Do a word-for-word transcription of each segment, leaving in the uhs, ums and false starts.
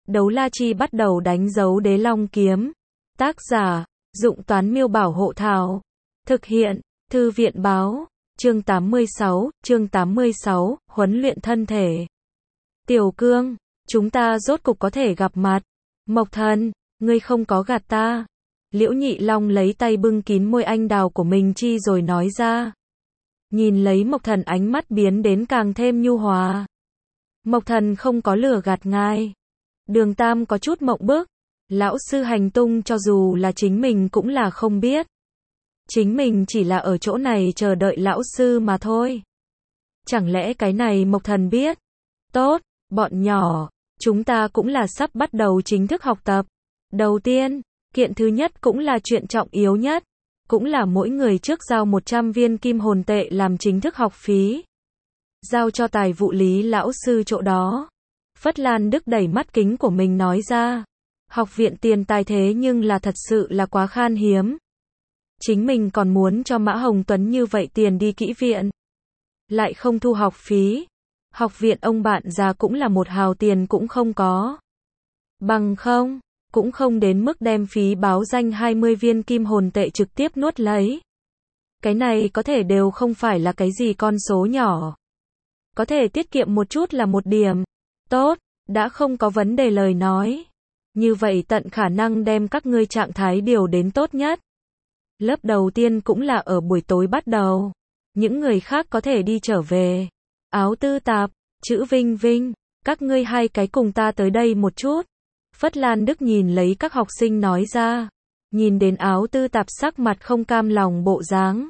Đấu la chi bắt đầu đánh dấu đế long kiếm. Tác giả, Dụng Toán Miêu Bảo Hộ Thảo. Thực hiện, Thư viện Báo. Chương tám mươi sáu, chương tám mươi sáu, huấn luyện thân thể. Tiểu Cương, chúng ta rốt cục có thể gặp mặt. Mộc Thần, ngươi không có gạt ta. Liễu Nhị Long lấy tay bưng kín môi anh đào của mình chi rồi nói ra. Nhìn lấy Mộc Thần, ánh mắt biến đến càng thêm nhu hòa. Mộc Thần không có lừa gạt ngài. Đường Tam có chút mộng bức. Lão sư hành tung cho dù là chính mình cũng là không biết. Chính mình chỉ là ở chỗ này chờ đợi lão sư mà thôi. Chẳng lẽ cái này Mộc Thần biết? Tốt, bọn nhỏ, chúng ta cũng là sắp bắt đầu chính thức học tập. Đầu tiên, kiện thứ nhất cũng là chuyện trọng yếu nhất. Cũng là mỗi người trước giao một trăm viên kim hồn tệ làm chính thức học phí. Giao cho tài vụ lý lão sư chỗ đó. Phất Lan Đức đẩy mắt kính của mình nói ra. Học viện tiền tài thế nhưng là thật sự là quá khan hiếm. Chính mình còn muốn cho Mã Hồng Tuấn như vậy tiền đi kỹ viện. Lại không thu học phí. Học viện ông bạn già cũng là một hào tiền cũng không có. Bằng không, cũng không đến mức đem phí báo danh hai mươi viên kim hồn tệ trực tiếp nuốt lấy. Cái này có thể đều không phải là cái gì con số nhỏ. Có thể tiết kiệm một chút là một điểm. Tốt, đã không có vấn đề lời nói. Như vậy tận khả năng đem các ngươi trạng thái điều đến tốt nhất. Lớp đầu tiên cũng là ở buổi tối bắt đầu. Những người khác có thể đi trở về. Áo Tư Tạp, Chữ Vinh Vinh, các ngươi hai cái cùng ta tới đây một chút. Phất Lan Đức nhìn lấy các học sinh nói ra. Nhìn đến Áo Tư Tạp sắc mặt không cam lòng bộ dáng.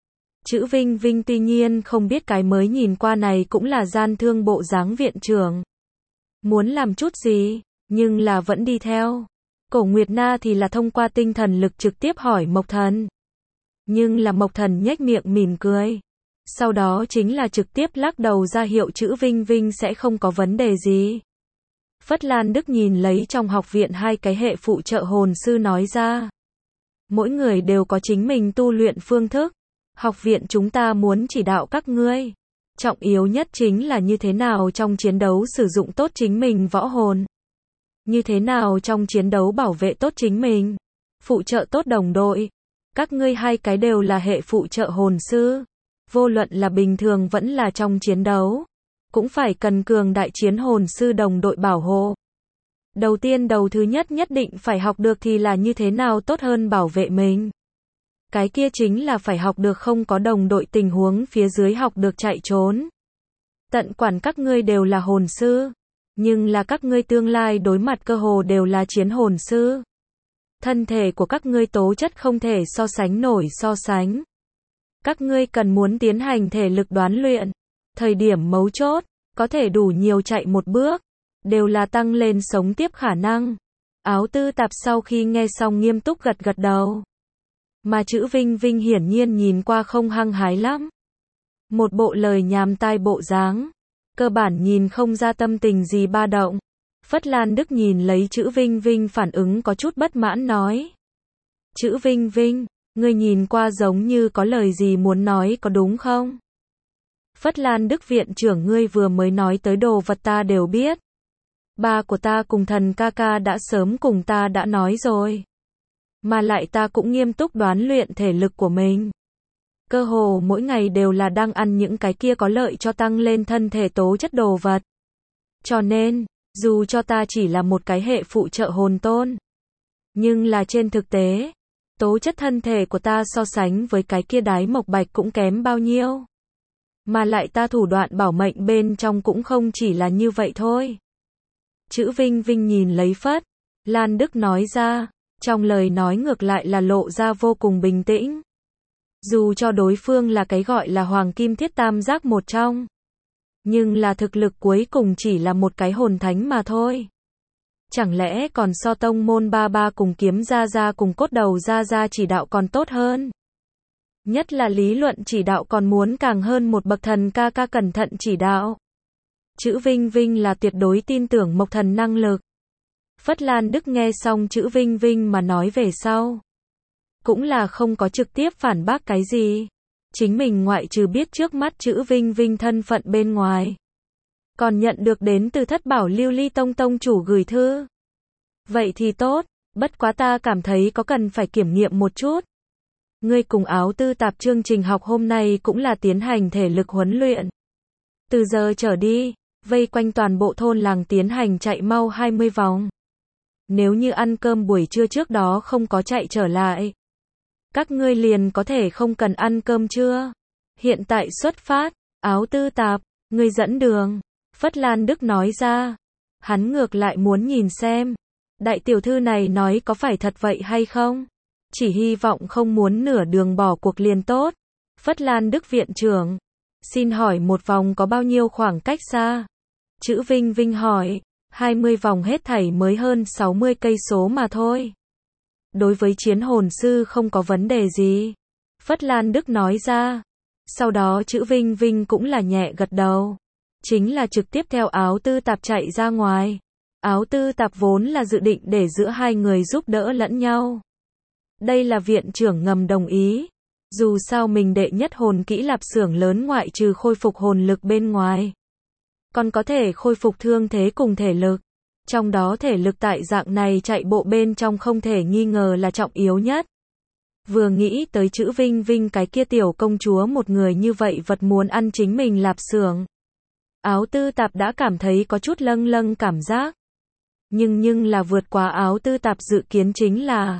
Chữ Vinh Vinh tuy nhiên không biết cái mới nhìn qua này cũng là gian thương bộ dáng viện trưởng. Muốn làm chút gì, nhưng là vẫn đi theo. Cổ Nguyệt Na thì là thông qua tinh thần lực trực tiếp hỏi Mộc Thần. Nhưng là Mộc Thần nhếch miệng mỉm cười. Sau đó chính là trực tiếp lắc đầu ra hiệu Chữ Vinh Vinh sẽ không có vấn đề gì. Phất Lan Đức nhìn lấy trong học viện hai cái hệ phụ trợ hồn sư nói ra. Mỗi người đều có chính mình tu luyện phương thức. Học viện chúng ta muốn chỉ đạo các ngươi. Trọng yếu nhất chính là như thế nào trong chiến đấu sử dụng tốt chính mình võ hồn. Như thế nào trong chiến đấu bảo vệ tốt chính mình. Phụ trợ tốt đồng đội. Các ngươi hai cái đều là hệ phụ trợ hồn sư. Vô luận là bình thường vẫn là trong chiến đấu. Cũng phải cần cường đại chiến hồn sư đồng đội bảo hộ. Đầu tiên đầu thứ nhất nhất định phải học được thì là như thế nào tốt hơn bảo vệ mình. Cái kia chính là phải học được không có đồng đội tình huống phía dưới học được chạy trốn. Tận quản các ngươi đều là hồn sư. Nhưng là các ngươi tương lai đối mặt cơ hồ đều là chiến hồn sư. Thân thể của các ngươi tố chất không thể so sánh nổi so sánh. Các ngươi cần muốn tiến hành thể lực đoán luyện. Thời điểm mấu chốt, có thể đủ nhiều chạy một bước. Đều là tăng lên sống tiếp khả năng. Áo Tư Tạp sau khi nghe xong nghiêm túc gật gật đầu. Mà Chữ Vinh Vinh hiển nhiên nhìn qua không hăng hái lắm. Một bộ lời nhàm tai bộ dáng. Cơ bản nhìn không ra tâm tình gì ba động. Phất Lan Đức nhìn lấy Chữ Vinh Vinh phản ứng có chút bất mãn nói. Chữ Vinh Vinh, ngươi nhìn qua giống như có lời gì muốn nói có đúng không? Phất Lan Đức viện trưởng ngươi vừa mới nói tới đồ vật ta đều biết. Ba của ta cùng Thần ca ca đã sớm cùng ta đã nói rồi. Mà lại ta cũng nghiêm túc đoán luyện thể lực của mình. Cơ hồ mỗi ngày đều là đang ăn những cái kia có lợi cho tăng lên thân thể tố chất đồ vật. Cho nên, dù cho ta chỉ là một cái hệ phụ trợ hồn tôn. Nhưng là trên thực tế, tố chất thân thể của ta so sánh với cái kia Đái Mộc Bạch cũng kém bao nhiêu. Mà lại ta thủ đoạn bảo mệnh bên trong cũng không chỉ là như vậy thôi. Chữ Vinh Vinh nhìn lấy Phất Lan Đức nói ra. Trong lời nói ngược lại là lộ ra vô cùng bình tĩnh. Dù cho đối phương là cái gọi là Hoàng Kim Thiết Tam Giác một trong. Nhưng là thực lực cuối cùng chỉ là một cái hồn thánh mà thôi. Chẳng lẽ còn so tông môn ba ba cùng kiếm ra ra cùng cốt đầu ra ra chỉ đạo còn tốt hơn. Nhất là lý luận chỉ đạo còn muốn càng hơn một bậc Thần ca ca cẩn thận chỉ đạo. Chữ Vinh Vinh là tuyệt đối tin tưởng Mộc Thần năng lực. Phất Lan Đức nghe xong Chữ Vinh Vinh mà nói về sau. Cũng là không có trực tiếp phản bác cái gì. Chính mình ngoại trừ biết trước mắt Chữ Vinh Vinh thân phận bên ngoài. Còn nhận được đến từ Thất Bảo Lưu Ly Tông tông chủ gửi thư. Vậy thì tốt, bất quá ta cảm thấy có cần phải kiểm nghiệm một chút. Ngươi cùng Áo Tư Tạp chương trình học hôm nay cũng là tiến hành thể lực huấn luyện. Từ giờ trở đi, vây quanh toàn bộ thôn làng tiến hành chạy mau hai mươi vòng. Nếu như ăn cơm buổi trưa trước đó không có chạy trở lại, các ngươi liền có thể không cần ăn cơm trưa. Hiện tại xuất phát, Áo Tư Tạp, ngươi dẫn đường. Phất Lan Đức nói ra. Hắn ngược lại muốn nhìn xem, đại tiểu thư này nói có phải thật vậy hay không? Chỉ hy vọng không muốn nửa đường bỏ cuộc liền tốt. Phất Lan Đức viện trưởng, xin hỏi một vòng có bao nhiêu khoảng cách xa? Chữ Vinh Vinh hỏi, hai mươi vòng hết thảy mới hơn sáu mươi cây số mà thôi. Đối với chiến hồn sư không có vấn đề gì. Phất Lan Đức nói ra. Sau đó chữ Vinh Vinh cũng là nhẹ gật đầu. Chính là trực tiếp theo Áo Tư Tạp chạy ra ngoài. Áo Tư Tạp vốn là dự định để giữa hai người giúp đỡ lẫn nhau. Đây là viện trưởng ngầm đồng ý. Dù sao mình đệ nhất hồn kỹ lạp xưởng lớn ngoại trừ khôi phục hồn lực bên ngoài, còn có thể khôi phục thương thế cùng thể lực. Trong đó thể lực tại dạng này chạy bộ bên trong không thể nghi ngờ là trọng yếu nhất. Vừa nghĩ tới chữ Vinh Vinh cái kia tiểu công chúa một người như vậy vật muốn ăn chính mình lạp xưởng, Áo Tư Tạp đã cảm thấy có chút lâng lâng cảm giác. Nhưng nhưng là vượt quá Áo Tư Tạp dự kiến chính là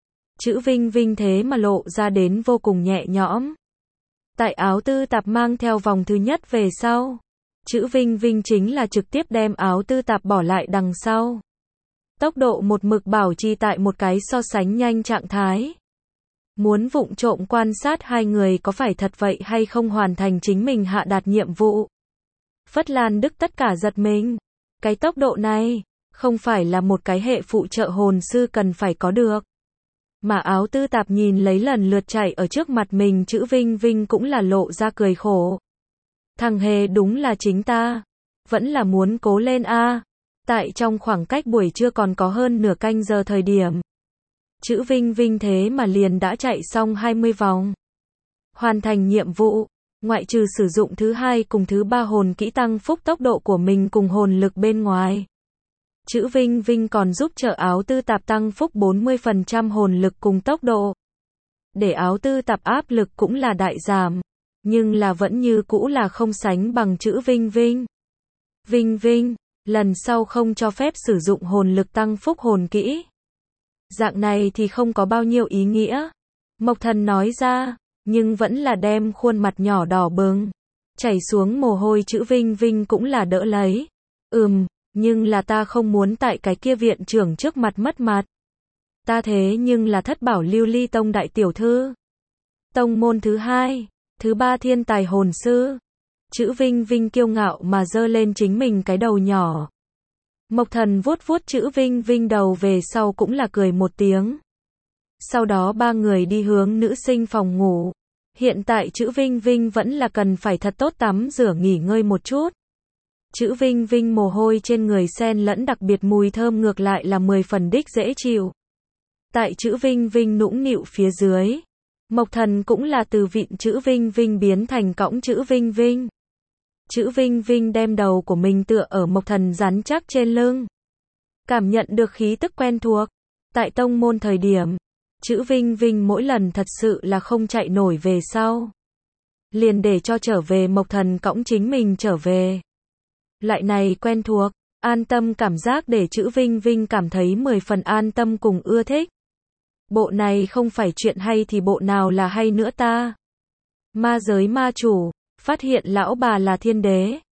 chữ Vinh Vinh thế mà lộ ra đến vô cùng nhẹ nhõm. Tại Áo Tư Tạp mang theo vòng thứ nhất về sau, chữ Vinh Vinh chính là trực tiếp đem Áo Tư Tạp bỏ lại đằng sau. Tốc độ một mực bảo trì tại một cái so sánh nhanh trạng thái. Muốn vụng trộm quan sát hai người có phải thật vậy hay không hoàn thành chính mình hạ đạt nhiệm vụ. Phất Lan Đức tất cả giật mình. Cái tốc độ này, không phải là một cái hệ phụ trợ hồn sư cần phải có được. Mà Áo Tư Tạp nhìn lấy lần lượt chạy ở trước mặt mình chữ Vinh Vinh cũng là lộ ra cười khổ. Thằng hề đúng là chính ta. Vẫn là muốn cố lên a. Tại trong khoảng cách buổi trưa còn có hơn nửa canh giờ thời điểm. Chữ Vinh Vinh thế mà liền đã chạy xong hai mươi vòng. Hoàn thành nhiệm vụ, ngoại trừ sử dụng thứ hai cùng thứ ba hồn kỹ tăng phúc tốc độ của mình cùng hồn lực bên ngoài. Chữ Vinh Vinh còn giúp trợ Áo Tư Tạp tăng phúc bốn mươi phần trăm hồn lực cùng tốc độ. Để Áo Tư Tạp áp lực cũng là đại giảm, nhưng là vẫn như cũ là không sánh bằng chữ Vinh Vinh. Vinh Vinh, lần sau không cho phép sử dụng hồn lực tăng phúc hồn kỹ. Dạng này thì không có bao nhiêu ý nghĩa. Mộc Thần nói ra, nhưng vẫn là đem khuôn mặt nhỏ đỏ bừng, chảy xuống mồ hôi chữ Vinh Vinh cũng là đỡ lấy. Ừm, nhưng là ta không muốn tại cái kia viện trưởng trước mặt mất mặt. Ta thế nhưng là Thất Bảo Lưu Ly Tông đại tiểu thư. Tông môn thứ hai, thứ ba thiên tài hồn sư. Chữ Vinh Vinh kiêu ngạo mà giơ lên chính mình cái đầu nhỏ. Mộc Thần vuốt vuốt chữ Vinh Vinh đầu về sau cũng là cười một tiếng. Sau đó ba người đi hướng nữ sinh phòng ngủ. Hiện tại chữ Vinh Vinh vẫn là cần phải thật tốt tắm rửa nghỉ ngơi một chút. Chữ Vinh Vinh mồ hôi trên người xen lẫn đặc biệt mùi thơm ngược lại là mười phần đích dễ chịu. Tại chữ Vinh Vinh nũng nịu phía dưới, Mộc Thần cũng là từ vịn chữ Vinh Vinh biến thành cõng chữ Vinh Vinh. Chữ Vinh Vinh đem đầu của mình tựa ở Mộc Thần rắn chắc trên lưng. Cảm nhận được khí tức quen thuộc. Tại tông môn thời điểm, chữ Vinh Vinh mỗi lần thật sự là không chạy nổi về sau. Liền để cho trở về Mộc Thần cõng chính mình trở về. Loại này quen thuộc, an tâm cảm giác để chữ Vinh Vinh cảm thấy mười phần an tâm cùng ưa thích. Bộ này không phải chuyện hay thì bộ nào là hay nữa ta. Ma giới ma chủ, phát hiện lão bà là thiên đế.